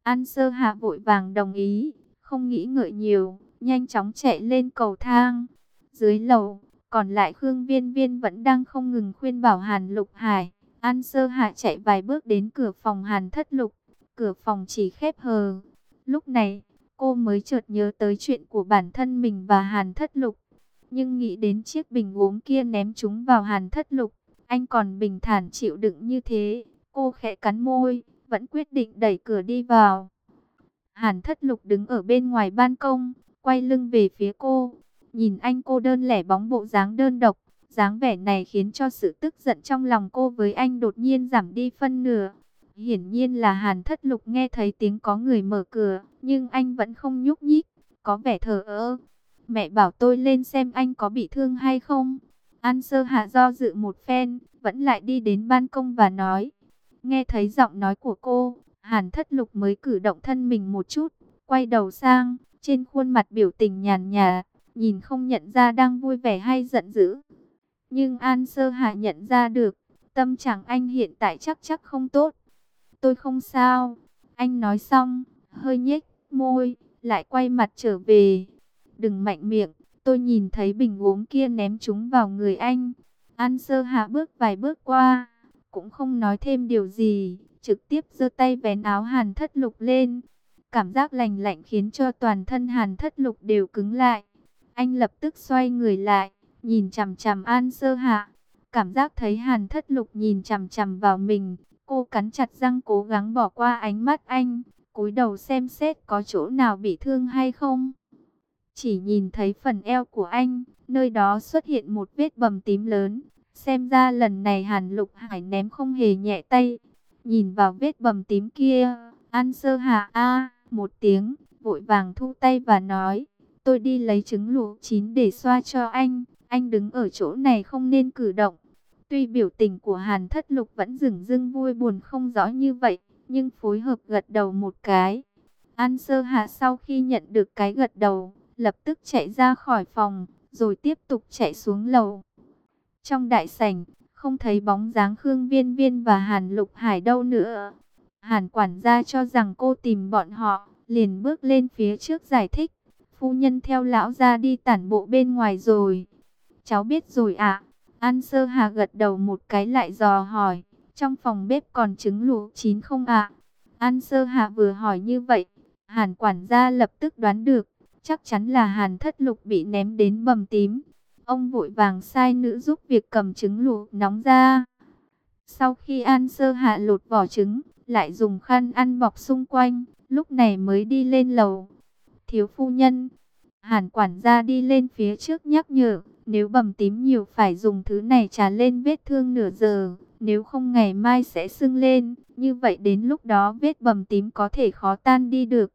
An Sơ Hạ vội vàng đồng ý, không nghĩ ngợi nhiều, nhanh chóng chạy lên cầu thang. Dưới lầu, còn lại Khương Viên Viên vẫn đang không ngừng khuyên bảo Hàn Lục Hải. An Sơ Hạ chạy vài bước đến cửa phòng Hàn Thất Lục, cửa phòng chỉ khép hờ. Lúc này, cô mới chợt nhớ tới chuyện của bản thân mình và Hàn Thất Lục. Nhưng nghĩ đến chiếc bình uống kia ném chúng vào Hàn Thất Lục, anh còn bình thản chịu đựng như thế. Cô khẽ cắn môi, vẫn quyết định đẩy cửa đi vào. Hàn Thất Lục đứng ở bên ngoài ban công, quay lưng về phía cô. Nhìn anh cô đơn lẻ bóng bộ dáng đơn độc, dáng vẻ này khiến cho sự tức giận trong lòng cô với anh đột nhiên giảm đi phân nửa. Hiển nhiên là Hàn Thất Lục nghe thấy tiếng có người mở cửa, nhưng anh vẫn không nhúc nhích, có vẻ thờ ơ. Mẹ bảo tôi lên xem anh có bị thương hay không. An Sơ Hạ do dự một phen, vẫn lại đi đến ban công và nói. Nghe thấy giọng nói của cô, Hàn Thất Lục mới cử động thân mình một chút, quay đầu sang, trên khuôn mặt biểu tình nhàn nhạt, nhìn không nhận ra đang vui vẻ hay giận dữ. Nhưng An Sơ Hạ nhận ra được, tâm trạng anh hiện tại chắc không tốt. Tôi không sao, anh nói xong, hơi nhếch môi, lại quay mặt trở về. Đừng mạnh miệng, tôi nhìn thấy bình uống kia ném chúng vào người anh. An Sơ Hạ bước vài bước qua, cũng không nói thêm điều gì, trực tiếp giơ tay vén áo Hàn Thất Lục lên. Cảm giác lạnh lạnh khiến cho toàn thân Hàn Thất Lục đều cứng lại. Anh lập tức xoay người lại, nhìn chằm chằm An Sơ Hạ. Cảm giác thấy Hàn Thất Lục nhìn chằm chằm vào mình, cô cắn chặt răng cố gắng bỏ qua ánh mắt anh, cúi đầu xem xét có chỗ nào bị thương hay không. Chỉ nhìn thấy phần eo của anh, nơi đó xuất hiện một vết bầm tím lớn. Xem ra lần này Hàn Lục Hải ném không hề nhẹ tay. Nhìn vào vết bầm tím kia, An Sơ Hạ một tiếng, vội vàng thu tay và nói, tôi đi lấy trứng luộc chín để xoa cho anh đứng ở chỗ này không nên cử động. Tuy biểu tình của Hàn Thất Lục vẫn dửng dưng vui buồn không rõ như vậy, nhưng phối hợp gật đầu một cái. An Sơ Hạ sau khi nhận được cái gật đầu, lập tức chạy ra khỏi phòng, rồi tiếp tục chạy xuống lầu. Trong đại sảnh, không thấy bóng dáng Khương Viên Viên và Hàn Lục Hải đâu nữa. Hàn quản gia cho rằng cô tìm bọn họ, liền bước lên phía trước giải thích. Phu nhân theo lão gia đi tản bộ bên ngoài rồi. Cháu biết rồi ạ. An Sơ Hà gật đầu một cái lại dò hỏi. Trong phòng bếp còn trứng luộc chín không ạ? An Sơ Hà vừa hỏi như vậy, Hàn quản gia lập tức đoán được. Chắc chắn là Hàn Thất Lục bị ném đến bầm tím. Ông vội vàng sai nữ giúp việc cầm trứng luộc nóng ra. Sau khi An Sơ Hạ lột vỏ trứng, lại dùng khăn ăn bọc xung quanh, lúc này mới đi lên lầu. Thiếu phu nhân, Hàn quản gia đi lên phía trước nhắc nhở, nếu bầm tím nhiều phải dùng thứ này trà lên vết thương nửa giờ, nếu không ngày mai sẽ sưng lên, như vậy đến lúc đó vết bầm tím có thể khó tan đi được.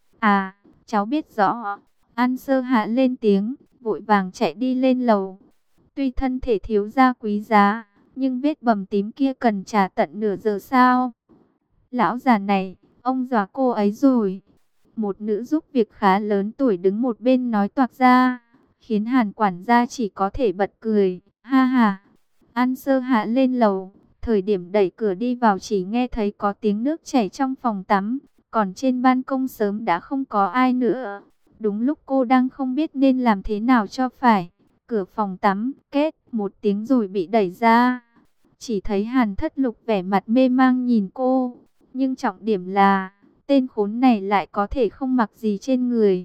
À, cháu biết rõ. An Sơ Hạ lên tiếng, vội vàng chạy đi lên lầu. Tuy thân thể thiếu gia quý giá, nhưng vết bầm tím kia cần trả tận nửa giờ sao? Lão già này, ông dọa cô ấy rồi. Một nữ giúp việc khá lớn tuổi đứng một bên nói toạc ra, khiến Hàn quản gia chỉ có thể bật cười. Ha ha. An Sơ Hạ lên lầu, thời điểm đẩy cửa đi vào chỉ nghe thấy có tiếng nước chảy trong phòng tắm, còn trên ban công sớm đã không có ai nữa. Đúng lúc cô đang không biết nên làm thế nào cho phải, cửa phòng tắm két một tiếng rồi bị đẩy ra. Chỉ thấy Hàn Thất Lục vẻ mặt mê mang nhìn cô, nhưng trọng điểm là tên khốn này lại có thể không mặc gì trên người.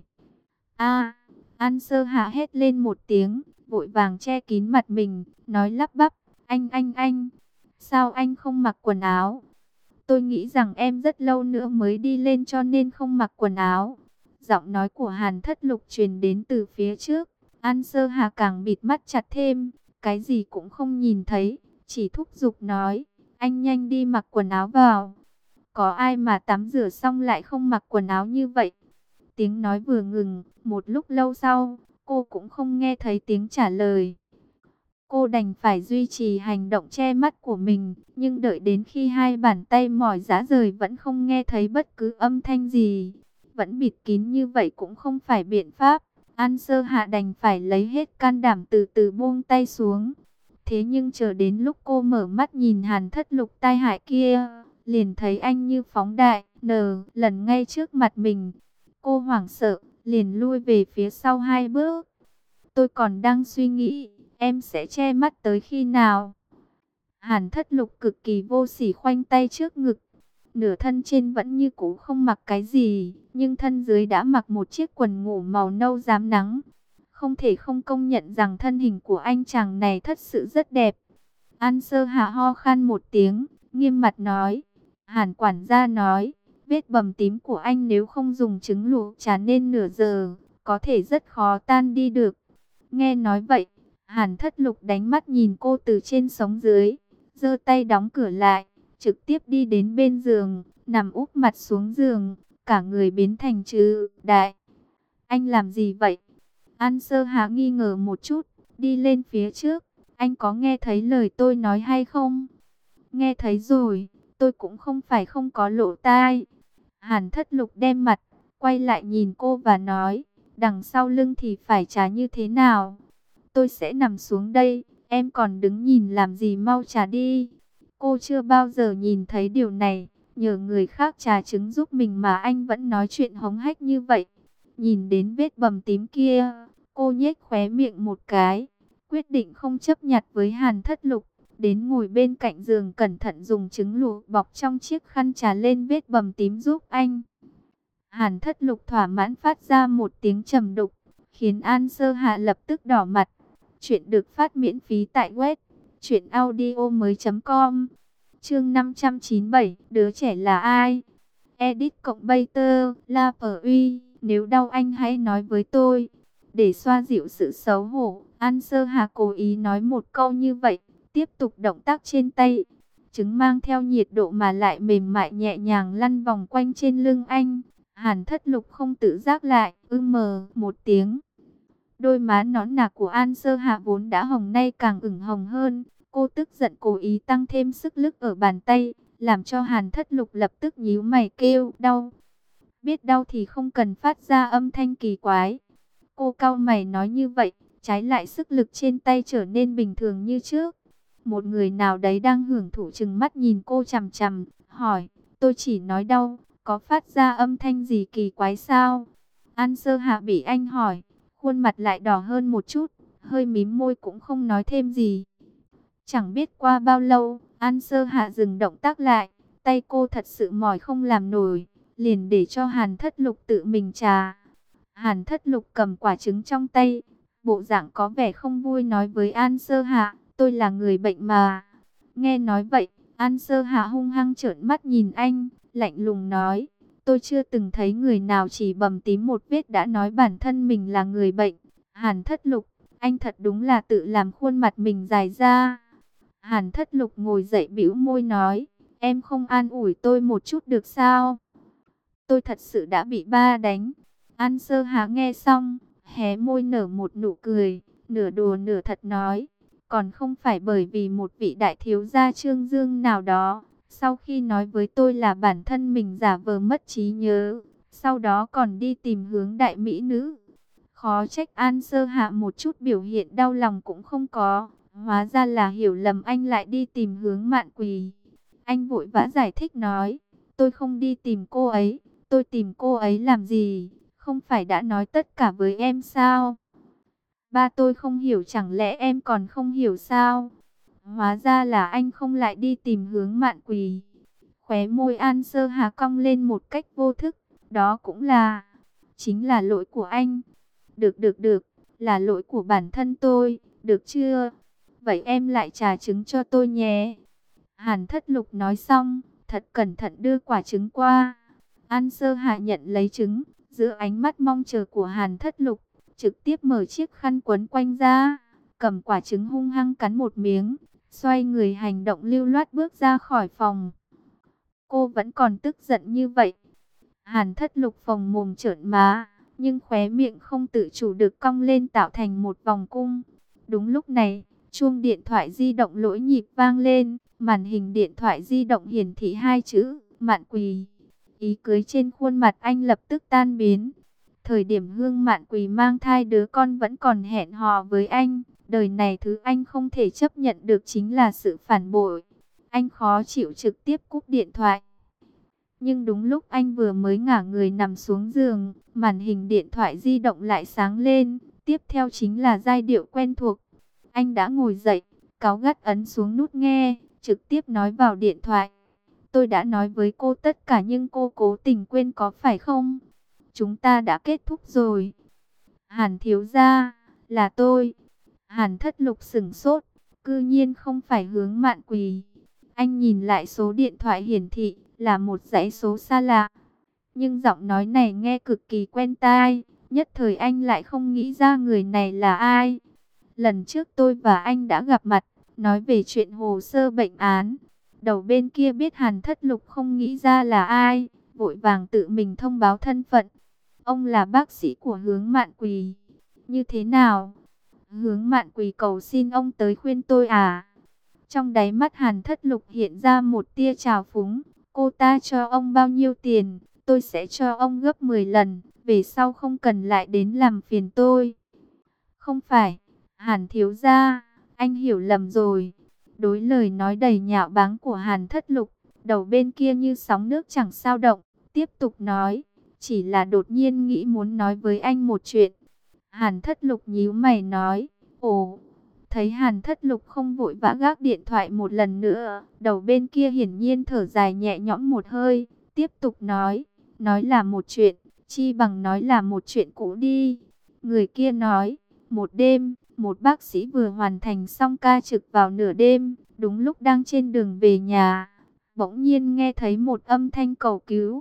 An Sơ Hạ hét lên một tiếng, vội vàng che kín mặt mình, nói lắp bắp, anh, sao anh không mặc quần áo? Tôi nghĩ rằng em rất lâu nữa mới đi lên cho nên không mặc quần áo. Giọng nói của Hàn Thất Lục truyền đến từ phía trước. An Sơ Hà càng bịt mắt chặt thêm, cái gì cũng không nhìn thấy, chỉ thúc giục nói, anh nhanh đi mặc quần áo vào. Có ai mà tắm rửa xong lại không mặc quần áo như vậy? Tiếng nói vừa ngừng, một lúc lâu sau, cô cũng không nghe thấy tiếng trả lời. Cô đành phải duy trì hành động che mắt của mình, nhưng đợi đến khi hai bàn tay mỏi rã rời vẫn không nghe thấy bất cứ âm thanh gì. Vẫn bịt kín như vậy cũng không phải biện pháp. An Sơ Hạ đành phải lấy hết can đảm từ từ buông tay xuống. Thế nhưng chờ đến lúc cô mở mắt nhìn Hàn Thất Lục tai hại kia, liền thấy anh như phóng đại, lần ngay trước mặt mình. Cô hoảng sợ, liền lui về phía sau 2 bước. Tôi còn đang suy nghĩ, em sẽ che mắt tới khi nào? Hàn Thất Lục cực kỳ vô sỉ khoanh tay trước ngực. Nửa thân trên vẫn như cũ không mặc cái gì, nhưng thân dưới đã mặc một chiếc quần ngủ màu nâu rám nắng. Không thể không công nhận rằng thân hình của anh chàng này thật sự rất đẹp. An Sơ Hạ ho khan một tiếng, nghiêm mặt nói. Hàn quản gia nói, vết bầm tím của anh nếu không dùng trứng luộc trà nên nửa giờ, có thể rất khó tan đi được. Nghe nói vậy, Hàn Thất Lục đánh mắt nhìn cô từ trên sống dưới, giơ tay đóng cửa lại, trực tiếp đi đến bên giường, nằm úp mặt xuống giường, cả người biến thành chữ đại. Anh làm gì vậy? An Sơ Hạ nghi ngờ một chút, đi lên phía trước. Anh có nghe thấy lời tôi nói hay không? Nghe thấy rồi, tôi cũng không phải không có lỗ tai. Hàn Thất Lục đem mặt, quay lại nhìn cô và nói, đằng sau lưng thì phải trả như thế nào? Tôi sẽ nằm xuống đây, em còn đứng nhìn làm gì, mau trả đi. Cô chưa bao giờ nhìn thấy điều này, nhờ người khác trà trứng giúp mình mà anh vẫn nói chuyện hống hách như vậy. Nhìn đến vết bầm tím kia, cô nhếch khóe miệng một cái, quyết định không chấp nhặt với Hàn Thất Lục, đến ngồi bên cạnh giường cẩn thận dùng trứng luộc bọc trong chiếc khăn trà lên vết bầm tím giúp anh. Hàn Thất Lục thỏa mãn phát ra một tiếng trầm đục, khiến An Sơ Hạ lập tức đỏ mặt. Chuyện được phát miễn phí tại web truyệnaudiomoi.com. Chương 597, đứa trẻ là ai? Edit cộng Bayter, La Phở Uy, nếu đau anh hãy nói với tôi. Để xoa dịu sự xấu hổ, An Sơ Hà cố ý nói một câu như vậy, tiếp tục động tác trên tay. Trứng mang theo nhiệt độ mà lại mềm mại nhẹ nhàng lăn vòng quanh trên lưng anh. Hàn Thất Lục không tự giác lại, một tiếng. Đôi má nõn nà của An Sơ Hạ vốn đã hồng nay càng ửng hồng hơn. Cô tức giận cố ý tăng thêm sức lực ở bàn tay, làm cho Hàn Thất Lục lập tức nhíu mày kêu đau. Biết đau thì không cần phát ra âm thanh kỳ quái. Cô cau mày nói như vậy, trái lại sức lực trên tay trở nên bình thường như trước. Một người nào đấy đang hưởng thụ chừng mắt nhìn cô chằm chằm, hỏi, tôi chỉ nói đau, có phát ra âm thanh gì kỳ quái sao? An Sơ Hạ bị anh hỏi, khuôn mặt lại đỏ hơn một chút, hơi mím môi cũng không nói thêm gì. Chẳng biết qua bao lâu, An Sơ Hạ dừng động tác lại, tay cô thật sự mỏi không làm nổi, liền để cho Hàn Thất Lục tự mình trà. Hàn Thất Lục cầm quả trứng trong tay, bộ dạng có vẻ không vui nói với An Sơ Hạ, tôi là người bệnh mà. Nghe nói vậy, An Sơ Hạ hung hăng trợn mắt nhìn anh, lạnh lùng nói, tôi chưa từng thấy người nào chỉ bầm tím một vết đã nói bản thân mình là người bệnh. Hàn Thất Lục, anh thật đúng là tự làm khuôn mặt mình dài ra. Hàn Thất Lục ngồi dậy bĩu môi nói, em không an ủi tôi một chút được sao? Tôi thật sự đã bị ba đánh. An Sơ Hạ nghe xong, hé môi nở một nụ cười, nửa đùa nửa thật nói, còn không phải bởi vì một vị đại thiếu gia Trương Dương nào đó, sau khi nói với tôi là bản thân mình giả vờ mất trí nhớ, sau đó còn đi tìm hướng đại mỹ nữ. Khó trách An Sơ Hạ một chút biểu hiện đau lòng cũng không có, hóa ra là hiểu lầm anh lại đi tìm hướng Mạn Quỳ. Anh vội vã giải thích nói, tôi không đi tìm cô ấy, tôi tìm cô ấy làm gì? Không phải đã nói tất cả với em sao? Ba tôi không hiểu, chẳng lẽ em còn không hiểu sao? Hóa ra là anh không lại đi tìm hướng Mạn Quỳ. Khóe môi An Sơ Hà cong lên một cách vô thức. Đó cũng là, chính là lỗi của anh. Được, là lỗi của bản thân tôi, được chưa? Vậy em lại trà trứng cho tôi nhé. Hàn Thất Lục nói xong, thật cẩn thận đưa quả trứng qua. An Sơ Hà nhận lấy trứng, giữa ánh mắt mong chờ của Hàn Thất Lục, trực tiếp mở chiếc khăn quấn quanh ra, cầm quả trứng hung hăng cắn một miếng, xoay người hành động lưu loát bước ra khỏi phòng. Cô vẫn còn tức giận như vậy. Hàn Thất Lục phồng mồm trợn má, nhưng khóe miệng không tự chủ được cong lên tạo thành một vòng cung. Đúng lúc này, chuông điện thoại di động lỗi nhịp vang lên, màn hình điện thoại di động hiển thị hai chữ Mạn Quỳ. Ý cười trên khuôn mặt anh lập tức tan biến. Thời điểm Hương Mạn Quỳ mang thai đứa con vẫn còn hẹn hò với anh. Đời này thứ anh không thể chấp nhận được chính là sự phản bội. Anh khó chịu trực tiếp cúp điện thoại. Nhưng đúng lúc anh vừa mới ngả người nằm xuống giường, màn hình điện thoại di động lại sáng lên. Tiếp theo chính là giai điệu quen thuộc. Anh đã ngồi dậy, cáu gắt ấn xuống nút nghe, trực tiếp nói vào điện thoại. Tôi đã nói với cô tất cả nhưng cô cố tình quên có phải không? Chúng ta đã kết thúc rồi. Hàn thiếu gia, là tôi. Hàn Thất Lục sững sốt, cư nhiên không phải Hướng Mạn Quỳ. Anh nhìn lại số điện thoại hiển thị, là một dãy số xa lạ. Nhưng giọng nói này nghe cực kỳ quen tai, nhất thời anh lại không nghĩ ra người này là ai. Lần trước tôi và anh đã gặp mặt, nói về chuyện hồ sơ bệnh án. Đầu bên kia biết Hàn Thất Lục không nghĩ ra là ai, vội vàng tự mình thông báo thân phận. Ông là bác sĩ của Hướng Mạn Quỳ. Như thế nào? Hướng Mạn Quỳ cầu xin ông tới khuyên tôi à? Trong đáy mắt Hàn Thất Lục hiện ra một tia trào phúng. Cô ta cho ông bao nhiêu tiền, tôi sẽ cho ông gấp 10 lần. Về sau không cần lại đến làm phiền tôi. Không phải, Hàn thiếu gia, anh hiểu lầm rồi. Đối lời nói đầy nhạo báng của Hàn Thất Lục, đầu bên kia như sóng nước chẳng sao động. Tiếp tục nói, chỉ là đột nhiên nghĩ muốn nói với anh một chuyện. Hàn Thất Lục nhíu mày nói, ồ. Thấy Hàn Thất Lục không vội vã gác điện thoại một lần nữa, đầu bên kia hiển nhiên thở dài nhẹ nhõm một hơi, tiếp tục nói là một chuyện, chi bằng nói là một chuyện cũ đi. Người kia nói, một đêm, một bác sĩ vừa hoàn thành xong ca trực vào nửa đêm, đúng lúc đang trên đường về nhà, bỗng nhiên nghe thấy một âm thanh cầu cứu.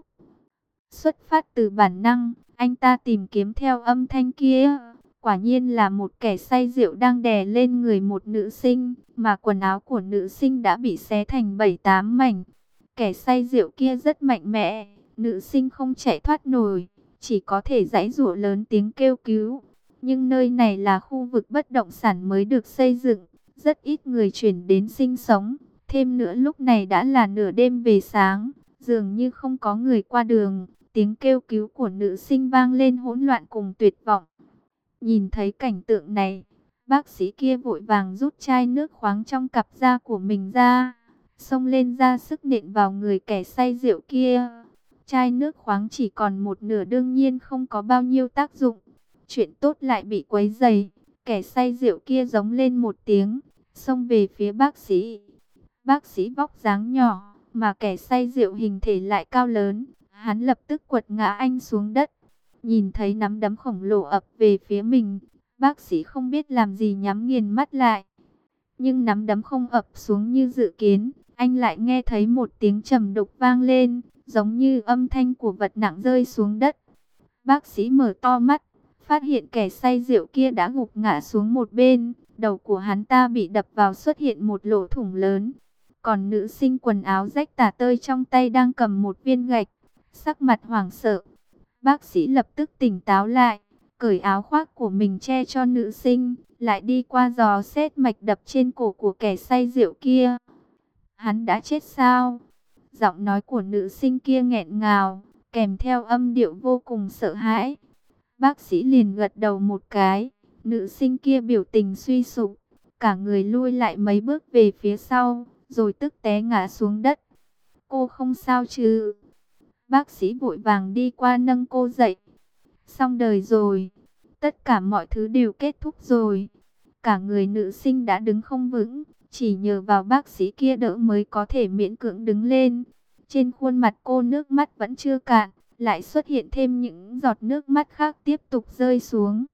Xuất phát từ bản năng, anh ta tìm kiếm theo âm thanh kia. Quả nhiên là một kẻ say rượu đang đè lên người một nữ sinh, mà quần áo của nữ sinh đã bị xé thành 7-8 mảnh. Kẻ say rượu kia rất mạnh mẽ, nữ sinh không chạy thoát nổi, chỉ có thể giãy giụa lớn tiếng kêu cứu. Nhưng nơi này là khu vực bất động sản mới được xây dựng, rất ít người chuyển đến sinh sống. Thêm nữa lúc này đã là nửa đêm về sáng, dường như không có người qua đường. Tiếng kêu cứu của nữ sinh vang lên hỗn loạn cùng tuyệt vọng. Nhìn thấy cảnh tượng này, bác sĩ kia vội vàng rút chai nước khoáng trong cặp da của mình ra, xông lên ra sức nện vào người kẻ say rượu kia. Chai nước khoáng chỉ còn một nửa đương nhiên không có bao nhiêu tác dụng. Chuyện tốt lại bị quấy rầy, kẻ say rượu kia giống lên một tiếng, xông về phía bác sĩ. Bác sĩ vóc dáng nhỏ, mà kẻ say rượu hình thể lại cao lớn, hắn lập tức quật ngã anh xuống đất. Nhìn thấy nắm đấm khổng lồ ập về phía mình, bác sĩ không biết làm gì nhắm nghiền mắt lại. Nhưng nắm đấm không ập xuống như dự kiến, anh lại nghe thấy một tiếng trầm đục vang lên, giống như âm thanh của vật nặng rơi xuống đất. Bác sĩ mở to mắt, phát hiện kẻ say rượu kia đã gục ngã xuống một bên, đầu của hắn ta bị đập vào xuất hiện một lỗ thủng lớn. Còn nữ sinh quần áo rách tả tơi trong tay đang cầm một viên gạch, sắc mặt hoảng sợ. Bác sĩ lập tức tỉnh táo lại, cởi áo khoác của mình che cho nữ sinh, lại đi qua dò xét mạch đập trên cổ của kẻ say rượu kia. Hắn đã chết sao? Giọng nói của nữ sinh kia nghẹn ngào, kèm theo âm điệu vô cùng sợ hãi. Bác sĩ liền gật đầu một cái, nữ sinh kia biểu tình suy sụp, cả người lui lại mấy bước về phía sau, rồi tức té ngã xuống đất. Cô không sao chứ? Bác sĩ vội vàng đi qua nâng cô dậy. Xong đời rồi, tất cả mọi thứ đều kết thúc rồi. Cả người nữ sinh đã đứng không vững, chỉ nhờ vào bác sĩ kia đỡ mới có thể miễn cưỡng đứng lên. Trên khuôn mặt cô nước mắt vẫn chưa cạn, lại xuất hiện thêm những giọt nước mắt khác tiếp tục rơi xuống.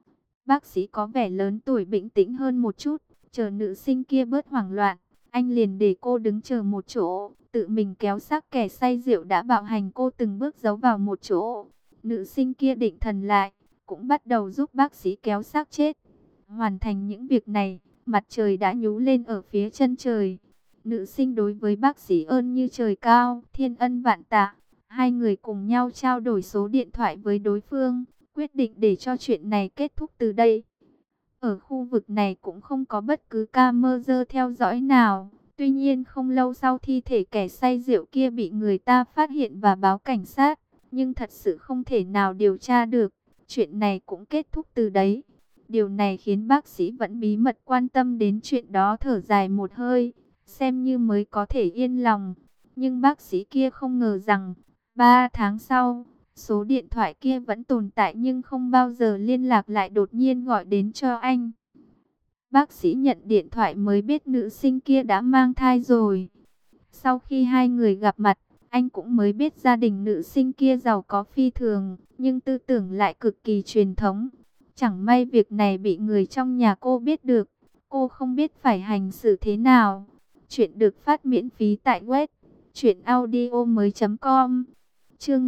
Bác sĩ có vẻ lớn tuổi bình tĩnh hơn một chút, chờ nữ sinh kia bớt hoảng loạn, anh liền để cô đứng chờ một chỗ, tự mình kéo xác kẻ say rượu đã bạo hành cô từng bước giấu vào một chỗ. Nữ sinh kia định thần lại, cũng bắt đầu giúp bác sĩ kéo xác chết. Hoàn thành những việc này, mặt trời đã nhú lên ở phía chân trời. Nữ sinh đối với bác sĩ ơn như trời cao, thiên ân vạn tạ. Hai người cùng nhau trao đổi số điện thoại với đối phương, quyết định để cho chuyện này kết thúc từ đây. Ở khu vực này cũng không có bất cứ camera theo dõi nào. Tuy nhiên không lâu sau thi thể kẻ say rượu kia bị người ta phát hiện và báo cảnh sát. Nhưng thật sự không thể nào điều tra được. Chuyện này cũng kết thúc từ đấy. Điều này khiến bác sĩ vẫn bí mật quan tâm đến chuyện đó thở dài một hơi, xem như mới có thể yên lòng. Nhưng bác sĩ kia không ngờ rằng 3 tháng sau, số điện thoại kia vẫn tồn tại nhưng không bao giờ liên lạc lại đột nhiên gọi đến cho anh. Bác sĩ nhận điện thoại mới biết nữ sinh kia đã mang thai rồi. Sau khi hai người gặp mặt, anh cũng mới biết gia đình nữ sinh kia giàu có phi thường, nhưng tư tưởng lại cực kỳ truyền thống. Chẳng may việc này bị người trong nhà cô biết được, cô không biết phải hành xử thế nào. Chuyện được phát miễn phí tại web truyệnaudiomoi.com. Chương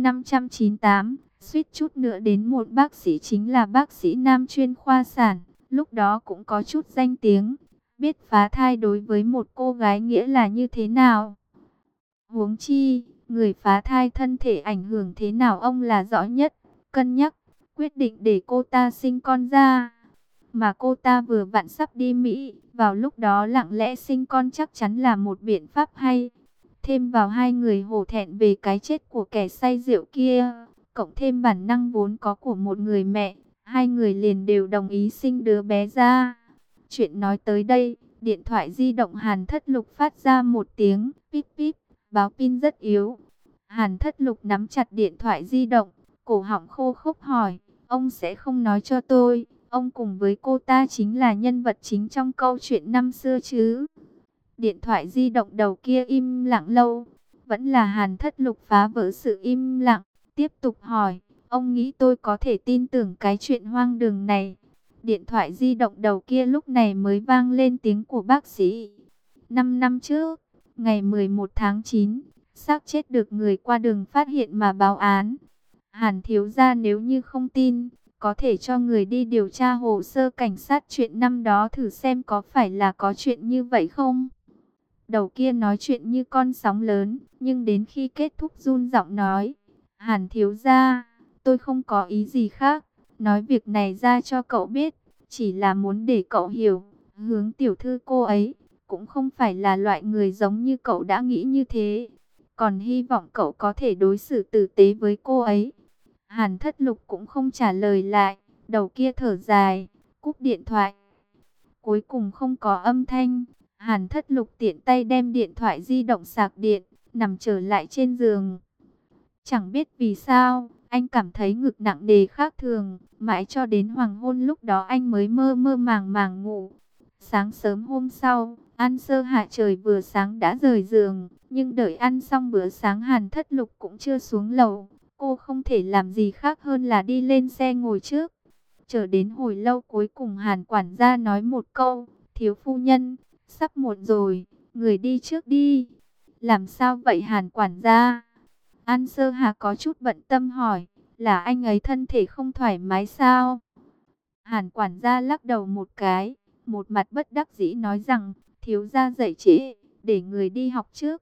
598, suýt chút nữa đến một bác sĩ chính là bác sĩ nam chuyên khoa sản, lúc đó cũng có chút danh tiếng, biết phá thai đối với một cô gái nghĩa là như thế nào. Huống chi, người phá thai thân thể ảnh hưởng thế nào ông là rõ nhất, cân nhắc, quyết định để cô ta sinh con ra. Mà cô ta vừa vặn sắp đi Mỹ, vào lúc đó lặng lẽ sinh con chắc chắn là một biện pháp hay. Thêm vào hai người hổ thẹn về cái chết của kẻ say rượu kia, cộng thêm bản năng vốn có của một người mẹ, hai người liền đều đồng ý sinh đứa bé ra. Chuyện nói tới đây, điện thoại di động Hàn Thất Lục phát ra một tiếng píp píp, báo pin rất yếu. Hàn Thất Lục nắm chặt điện thoại di động, cổ họng khô khốc hỏi, ông sẽ không nói cho tôi, ông cùng với cô ta chính là nhân vật chính trong câu chuyện năm xưa chứ? Điện thoại di động đầu kia im lặng lâu, vẫn là Hàn Thất Lục phá vỡ sự im lặng, tiếp tục hỏi, ông nghĩ tôi có thể tin tưởng cái chuyện hoang đường này? Điện thoại di động đầu kia lúc này mới vang lên tiếng của bác sĩ. 5 năm trước, ngày 11 tháng 9, xác chết được người qua đường phát hiện mà báo án. Hàn thiếu gia nếu như không tin, có thể cho người đi điều tra hồ sơ cảnh sát chuyện năm đó thử xem có phải là có chuyện như vậy không? Đầu kia nói chuyện như con sóng lớn, nhưng đến khi kết thúc run giọng nói, Hàn thiếu gia, tôi không có ý gì khác, nói việc này ra cho cậu biết, chỉ là muốn để cậu hiểu, Hướng tiểu thư cô ấy, cũng không phải là loại người giống như cậu đã nghĩ như thế, còn hy vọng cậu có thể đối xử tử tế với cô ấy. Hàn Thất Lục cũng không trả lời lại, đầu kia thở dài, cúp điện thoại. Cuối cùng không có âm thanh, Hàn Thất Lục tiện tay đem điện thoại di động sạc điện, nằm trở lại trên giường. Chẳng biết vì sao, anh cảm thấy ngực nặng nề khác thường, mãi cho đến hoàng hôn lúc đó anh mới mơ mơ màng màng ngủ. Sáng sớm hôm sau, An Sơ Hạ trời vừa sáng đã rời giường, nhưng đợi ăn xong bữa sáng Hàn Thất Lục cũng chưa xuống lầu. Cô không thể làm gì khác hơn là đi lên xe ngồi trước. Chờ đến hồi lâu cuối cùng Hàn quản gia nói một câu, thiếu phu nhân, sắp muộn rồi, người đi trước đi. Làm sao vậy Hàn quản gia? An Sơ Hà có chút bận tâm hỏi, là anh ấy thân thể không thoải mái sao? Hàn quản gia lắc đầu một cái, một mặt bất đắc dĩ nói rằng, thiếu gia dậy trễ, để người đi học trước.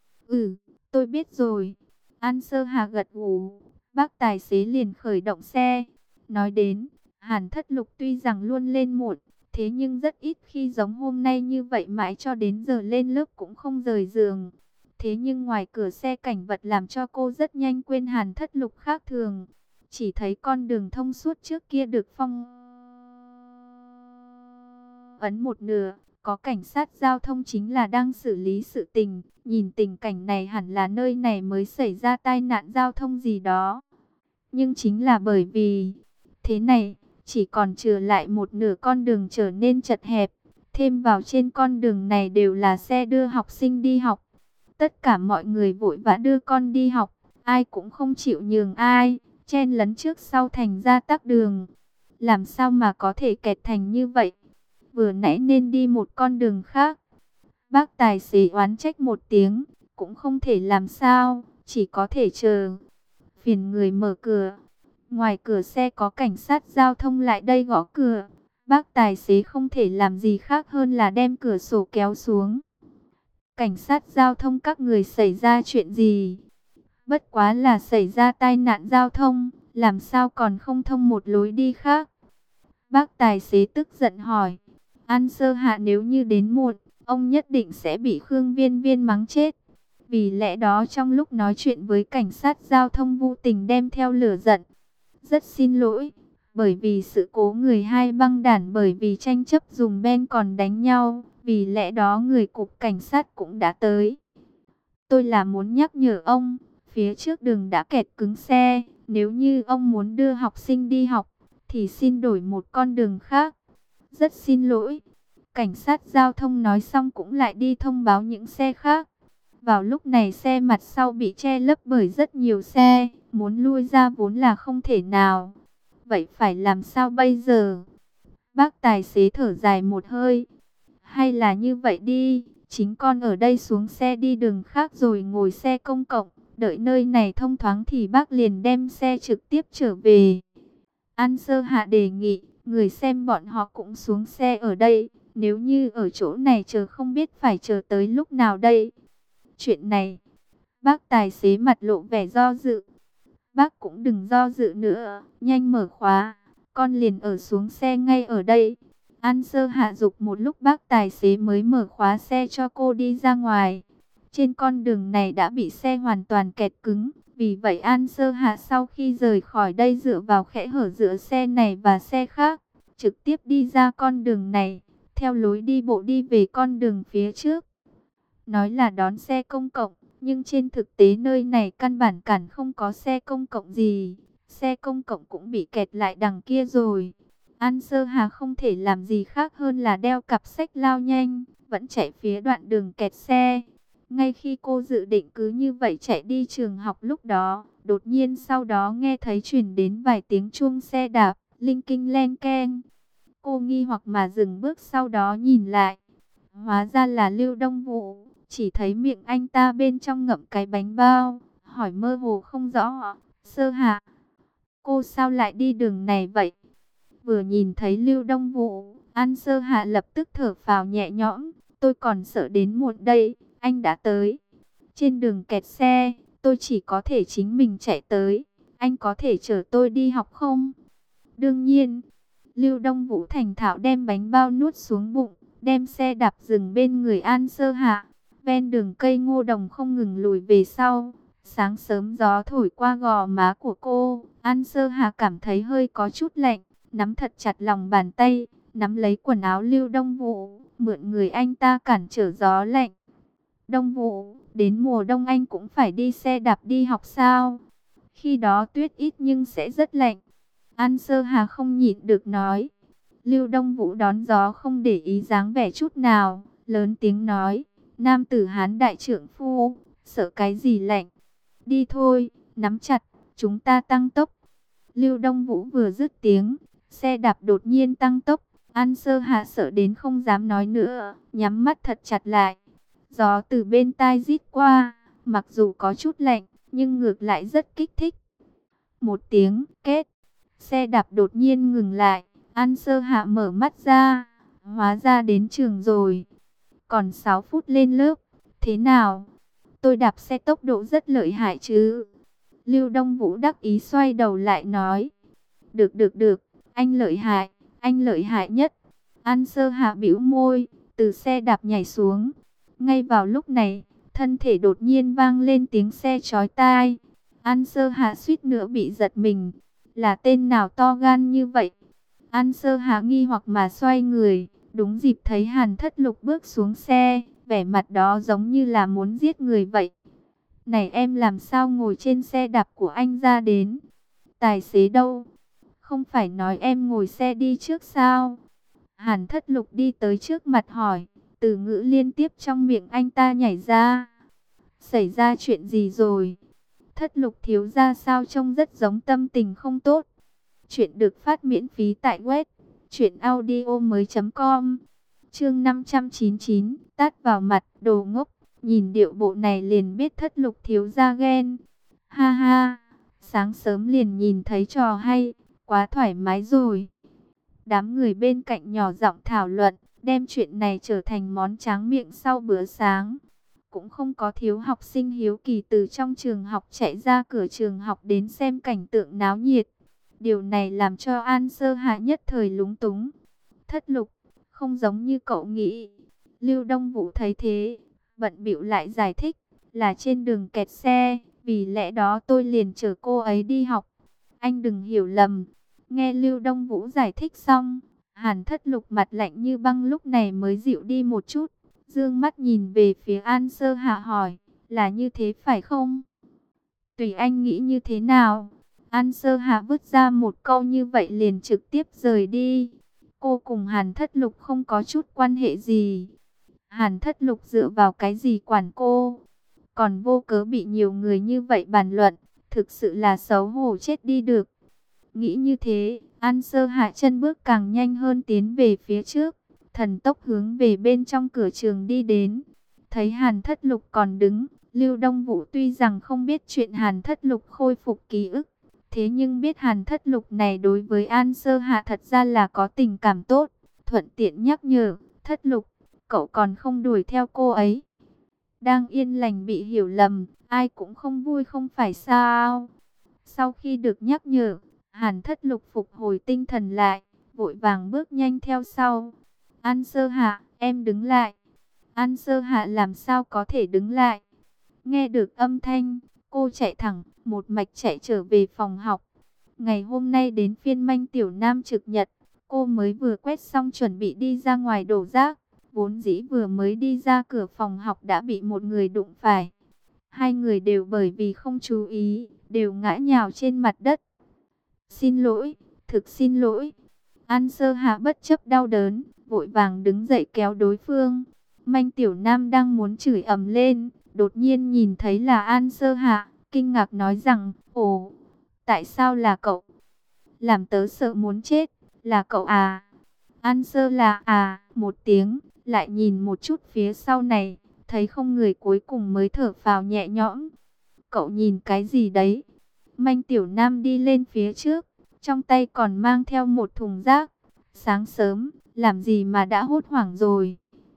Ừ, tôi biết rồi. An Sơ Hà gật gù, bác tài xế liền khởi động xe. Nói đến, Hàn Thất Lục tuy rằng luôn lên muộn, thế nhưng rất ít khi giống hôm nay như vậy mãi cho đến giờ lên lớp cũng không rời giường. Thế nhưng ngoài cửa xe cảnh vật làm cho cô rất nhanh quên Hàn Thất Lục khác thường. Chỉ thấy con đường thông suốt trước kia được phong ấn một nửa, có cảnh sát giao thông chính là đang xử lý sự tình. Nhìn tình cảnh này hẳn là nơi này mới xảy ra tai nạn giao thông gì đó. Nhưng chính là bởi vì thế này, chỉ còn trừ lại một nửa con đường trở nên chật hẹp. Thêm vào trên con đường này đều là xe đưa học sinh đi học. Tất cả mọi người vội vã đưa con đi học, ai cũng không chịu nhường ai, chen lấn trước sau thành ra tắc đường. Làm sao mà có thể kẹt thành như vậy? Vừa nãy nên đi một con đường khác. Bác tài xế oán trách một tiếng, cũng không thể làm sao, chỉ có thể chờ. Phiền người mở cửa. Ngoài cửa xe có cảnh sát giao thông lại đây gõ cửa. Bác tài xế không thể làm gì khác hơn là đem cửa sổ kéo xuống. Cảnh sát giao thông các người xảy ra chuyện gì? Bất quá là xảy ra tai nạn giao thông, làm sao còn không thông một lối đi khác? Bác tài xế tức giận hỏi. An Sơ Hạ nếu như đến muộn, ông nhất định sẽ bị Khương Viên Viên mắng chết. Vì lẽ đó trong lúc nói chuyện với cảnh sát giao thông vô tình đem theo lửa giận. Rất xin lỗi, bởi vì sự cố người hai băng đảng bởi vì tranh chấp dùng ben còn đánh nhau. Vì lẽ đó người cục cảnh sát cũng đã tới. Tôi là muốn nhắc nhở ông, phía trước đường đã kẹt cứng xe. Nếu như ông muốn đưa học sinh đi học, thì xin đổi một con đường khác. Rất xin lỗi. Cảnh sát giao thông nói xong cũng lại đi thông báo những xe khác. Vào lúc này xe mặt sau bị che lấp bởi rất nhiều xe, muốn lui ra vốn là không thể nào. Vậy phải làm sao bây giờ? Bác tài xế thở dài một hơi. Hay là như vậy đi, chính con ở đây xuống xe đi đường khác rồi ngồi xe công cộng, đợi nơi này thông thoáng thì bác liền đem xe trực tiếp trở về. An Sơ Hạ đề nghị, người xem bọn họ cũng xuống xe ở đây, nếu như ở chỗ này chờ không biết phải chờ tới lúc nào đây. Chuyện này, bác tài xế mặt lộ vẻ do dự. Bác cũng đừng do dự nữa, nhanh mở khóa, con liền ở xuống xe ngay ở đây. An Sơ Hạ giục một lúc bác tài xế mới mở khóa xe cho cô đi ra ngoài. Trên con đường này đã bị xe hoàn toàn kẹt cứng. Vì vậy An Sơ Hạ sau khi rời khỏi đây dựa vào kẽ hở giữa xe này và xe khác, trực tiếp đi ra con đường này, theo lối đi bộ đi về con đường phía trước. Nói là đón xe công cộng, nhưng trên thực tế nơi này căn bản cản không có xe công cộng gì. Xe công cộng cũng bị kẹt lại đằng kia rồi. An Sơ Hà không thể làm gì khác hơn là đeo cặp sách lao nhanh, vẫn chạy phía đoạn đường kẹt xe. Ngay khi cô dự định cứ như vậy chạy đi trường học lúc đó, đột nhiên sau đó nghe thấy truyền đến vài tiếng chuông xe đạp, linh kinh len keng. Cô nghi hoặc mà dừng bước sau đó nhìn lại. Hóa ra là Lưu Đông Vũ, chỉ thấy miệng anh ta bên trong ngậm cái bánh bao, hỏi mơ hồ không rõ, Sơ Hạ, cô sao lại đi đường này vậy? Vừa nhìn thấy Lưu Đông Vũ, An Sơ Hạ lập tức thở phào nhẹ nhõm, tôi còn sợ đến muộn đây, anh đã tới. Trên đường kẹt xe, tôi chỉ có thể chính mình chạy tới, anh có thể chở tôi đi học không? Đương nhiên, Lưu Đông Vũ thành thạo đem bánh bao nuốt xuống bụng, đem xe đạp dừng bên người An Sơ Hạ. Ven đường cây ngô đồng không ngừng lùi về sau. Sáng sớm gió thổi qua gò má của cô, An Sơ Hạ cảm thấy hơi có chút lạnh, nắm thật chặt lòng bàn tay, nắm lấy quần áo Lưu Đông Vũ, mượn người anh ta cản trở gió lạnh. Đông Vũ, đến mùa đông anh cũng phải đi xe đạp đi học sao? Khi đó tuyết ít nhưng sẽ rất lạnh. An Sơ Hà không nhịn được nói. Lưu Đông Vũ đón gió không để ý dáng vẻ chút nào, lớn tiếng nói, nam tử Hán đại trượng phu, sợ cái gì lạnh? Đi thôi, nắm chặt, chúng ta tăng tốc. Lưu Đông Vũ vừa dứt tiếng, xe đạp đột nhiên tăng tốc. An Sơ Hà sợ đến không dám nói nữa, nhắm mắt thật chặt lại. Gió từ bên tai rít qua, mặc dù có chút lạnh, nhưng ngược lại rất kích thích. Một tiếng két, xe đạp đột nhiên ngừng lại. An Sơ Hạ mở mắt ra, hóa ra đến trường rồi. Còn 6 phút lên lớp, thế nào? Tôi đạp xe tốc độ rất lợi hại chứ? Lưu Đông Vũ đắc ý xoay đầu lại nói. Được được được, anh lợi hại nhất. An Sơ Hạ bĩu môi, từ xe đạp nhảy xuống. Ngay vào lúc này, thân thể đột nhiên vang lên tiếng xe chói tai. An Sơ Hạ suýt nữa bị giật mình. Là tên nào to gan như vậy? An Sơ Hạ nghi hoặc mà xoay người, đúng dịp thấy Hàn Thất Lục bước xuống xe, vẻ mặt đó giống như là muốn giết người vậy. Này em làm sao ngồi trên xe đạp của anh ra đến? Tài xế đâu? Không phải nói em ngồi xe đi trước sao? Hàn Thất Lục đi tới trước mặt hỏi, từ ngữ liên tiếp trong miệng anh ta nhảy ra. Xảy ra chuyện gì rồi? Thất Lục thiếu gia sao trông rất giống tâm tình không tốt. Chuyện được phát miễn phí tại web truyệnaudiomoi.com. Chương 599, tát vào mặt, đồ ngốc. Nhìn điệu bộ này liền biết Thất Lục thiếu gia ghen. Ha ha, sáng sớm liền nhìn thấy trò hay, quá thoải mái rồi. Đám người bên cạnh nhỏ giọng thảo luận, đem chuyện này trở thành món tráng miệng sau bữa sáng. Cũng không có thiếu học sinh hiếu kỳ từ trong trường học chạy ra cửa trường học đến xem cảnh tượng náo nhiệt. Điều này làm cho An Sơ Hạ nhất thời lúng túng. Thất Lục, không giống như cậu nghĩ. Lưu Đông Vũ thấy thế, bận bịu lại giải thích, là trên đường kẹt xe, vì lẽ đó tôi liền chở cô ấy đi học. Anh đừng hiểu lầm. Nghe Lưu Đông Vũ giải thích xong, Hàn Thất Lục mặt lạnh như băng lúc này mới dịu đi một chút. Dương mắt nhìn về phía An Sơ Hạ hỏi, Là như thế phải không? Tùy anh nghĩ như thế nào. An Sơ Hạ vứt ra một câu như vậy liền trực tiếp rời đi. Cô cùng Hàn Thất Lục không có chút quan hệ gì. Hàn Thất Lục dựa vào cái gì quản cô? Còn vô cớ bị nhiều người như vậy bàn luận. Thực sự là xấu hổ chết đi được. Nghĩ như thế, An Sơ Hạ chân bước càng nhanh hơn tiến về phía trước. Thần tốc hướng về bên trong cửa trường đi đến. Thấy Hàn Thất Lục còn đứng, Lưu Đông Vũ tuy rằng không biết chuyện Hàn Thất Lục khôi phục ký ức, thế nhưng biết Hàn Thất Lục này đối với An Sơ Hạ thật ra là có tình cảm tốt, thuận tiện nhắc nhở, Thất Lục, cậu còn không đuổi theo cô ấy. Đang yên lành bị hiểu lầm, ai cũng không vui không phải sao. Sau khi được nhắc nhở, Hàn Thất Lục phục hồi tinh thần lại, vội vàng bước nhanh theo sau. An Sơ Hạ, em đứng lại. An Sơ Hạ làm sao có thể đứng lại. Nghe được âm thanh, cô chạy thẳng, một mạch chạy trở về phòng học. Ngày hôm nay đến phiên Manh Tiểu Nam trực nhật, cô mới vừa quét xong chuẩn bị đi ra ngoài đổ rác. Vốn dĩ vừa mới đi ra cửa phòng học đã bị một người đụng phải. Hai người đều bởi vì không chú ý, đều ngã nhào trên mặt đất. Xin lỗi, thực xin lỗi. An Sơ Hạ bất chấp đau đớn, vội vàng đứng dậy kéo đối phương. Manh Tiểu Nam đang muốn chửi ầm lên, đột nhiên nhìn thấy là An Sơ Hạ, kinh ngạc nói rằng, ồ, tại sao là cậu? Làm tớ sợ muốn chết, là cậu à? An Sơ là một tiếng, lại nhìn một chút phía sau này, thấy không người cuối cùng mới thở phào nhẹ nhõm. Cậu nhìn cái gì đấy? Manh Tiểu Nam đi lên phía trước, trong tay còn mang theo một thùng rác. Sáng sớm, làm gì mà đã hốt hoảng rồi?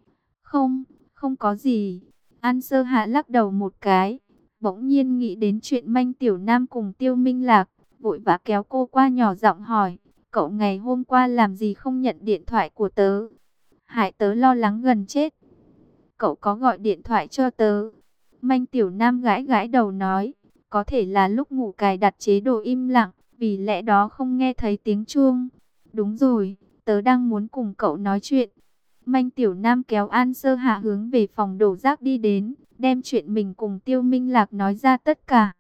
Không, không có gì. An Sơ Hạ lắc đầu một cái, bỗng nhiên nghĩ đến chuyện Manh Tiểu Nam cùng Tiêu Minh Lạc, vội vã kéo cô qua nhỏ giọng hỏi, cậu ngày hôm qua làm gì không nhận điện thoại của tớ? Hại tớ lo lắng gần chết. Cậu có gọi điện thoại cho tớ? Manh Tiểu Nam gãi gãi đầu nói, có thể là lúc ngủ cài đặt chế độ im lặng, vì lẽ đó không nghe thấy tiếng chuông. Đúng rồi, tớ đang muốn cùng cậu nói chuyện. Manh Tiểu Nam kéo An Sơ Hạ hướng về phòng đổ rác đi đến, đem chuyện mình cùng Tiêu Minh Lạc nói ra tất cả.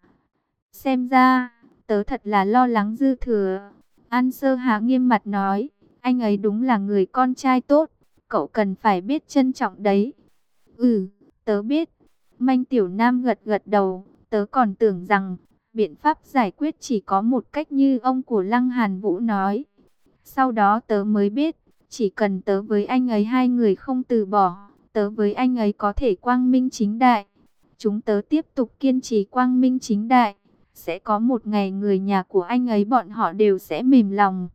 Xem ra, tớ thật là lo lắng dư thừa. An Sơ Hạ nghiêm mặt nói, anh ấy đúng là người con trai tốt, cậu cần phải biết trân trọng đấy. Ừ, tớ biết. Manh Tiểu Nam gật gật đầu, tớ còn tưởng rằng biện pháp giải quyết chỉ có một cách như ông của Lăng Hàn Vũ nói. Sau đó tớ mới biết, chỉ cần tớ với anh ấy hai người không từ bỏ, tớ với anh ấy có thể quang minh chính đại. Chúng tớ tiếp tục kiên trì quang minh chính đại, sẽ có một ngày người nhà của anh ấy bọn họ đều sẽ mềm lòng.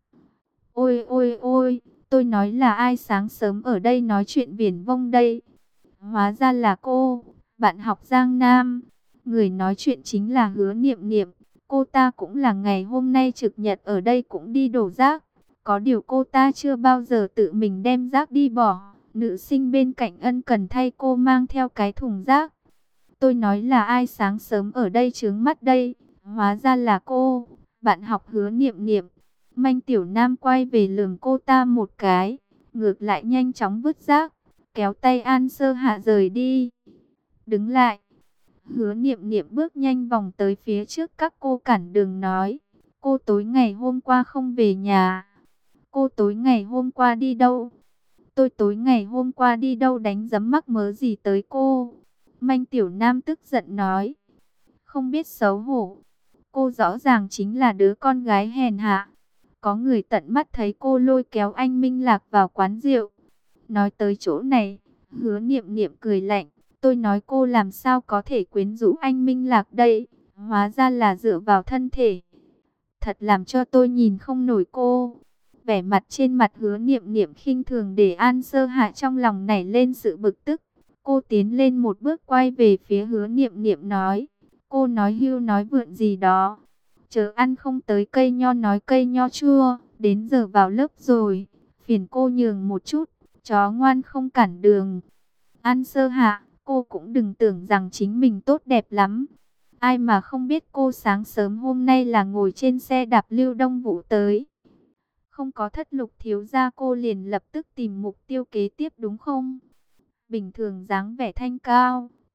Ôi ôi ôi, tôi nói là ai sáng sớm ở đây nói chuyện viển vông đây? Hóa ra là cô, bạn học Giang Nam. Người nói chuyện chính là Hứa Niệm Niệm. Cô ta cũng là ngày hôm nay trực nhật ở đây cũng đi đổ rác. Có điều cô ta chưa bao giờ tự mình đem rác đi bỏ. Nữ sinh bên cạnh ân cần thay cô mang theo cái thùng rác. Tôi nói là ai sáng sớm ở đây chướng mắt đây? Hóa ra là cô, bạn học Hứa Niệm Niệm. Manh Tiểu Nam quay về lườm cô ta một cái, ngược lại nhanh chóng vứt rác, kéo tay An Sơ Hạ rời đi. Đứng lại. Hứa Niệm Niệm bước nhanh vòng tới phía trước các cô cản đường nói, cô tối ngày hôm qua không về nhà. Cô tối ngày hôm qua đi đâu? Tôi tối ngày hôm qua đi đâu đánh giấm mắc mớ gì tới cô? Manh Tiểu Nam tức giận nói, không biết xấu hổ. Cô rõ ràng chính là đứa con gái hèn hạ. Có người tận mắt thấy cô lôi kéo anh Minh Lạc vào quán rượu. Nói tới chỗ này, Hứa Niệm Niệm cười lạnh. Tôi nói cô làm sao có thể quyến rũ anh Minh Lạc đây? Hóa ra là dựa vào thân thể. Thật làm cho tôi nhìn không nổi cô. Vẻ mặt trên mặt Hứa Niệm Niệm khinh thường để An Sơ Hạ trong lòng nảy lên sự bực tức. Cô tiến lên một bước quay về phía Hứa Niệm Niệm nói. Cô nói hưu nói vượn gì đó. Chớ ăn không tới cây nho nói cây nho chua. Đến giờ vào lớp rồi. Phiền cô nhường một chút. Chó ngoan không cản đường. An Sơ Hạ, cô cũng đừng tưởng rằng chính mình tốt đẹp lắm. Ai mà không biết cô sáng sớm hôm nay là ngồi trên xe đạp Lưu Đông Vũ tới. Không có Thất Lục thiếu gia cô liền lập tức tìm mục tiêu kế tiếp đúng không? Bình thường dáng vẻ thanh cao,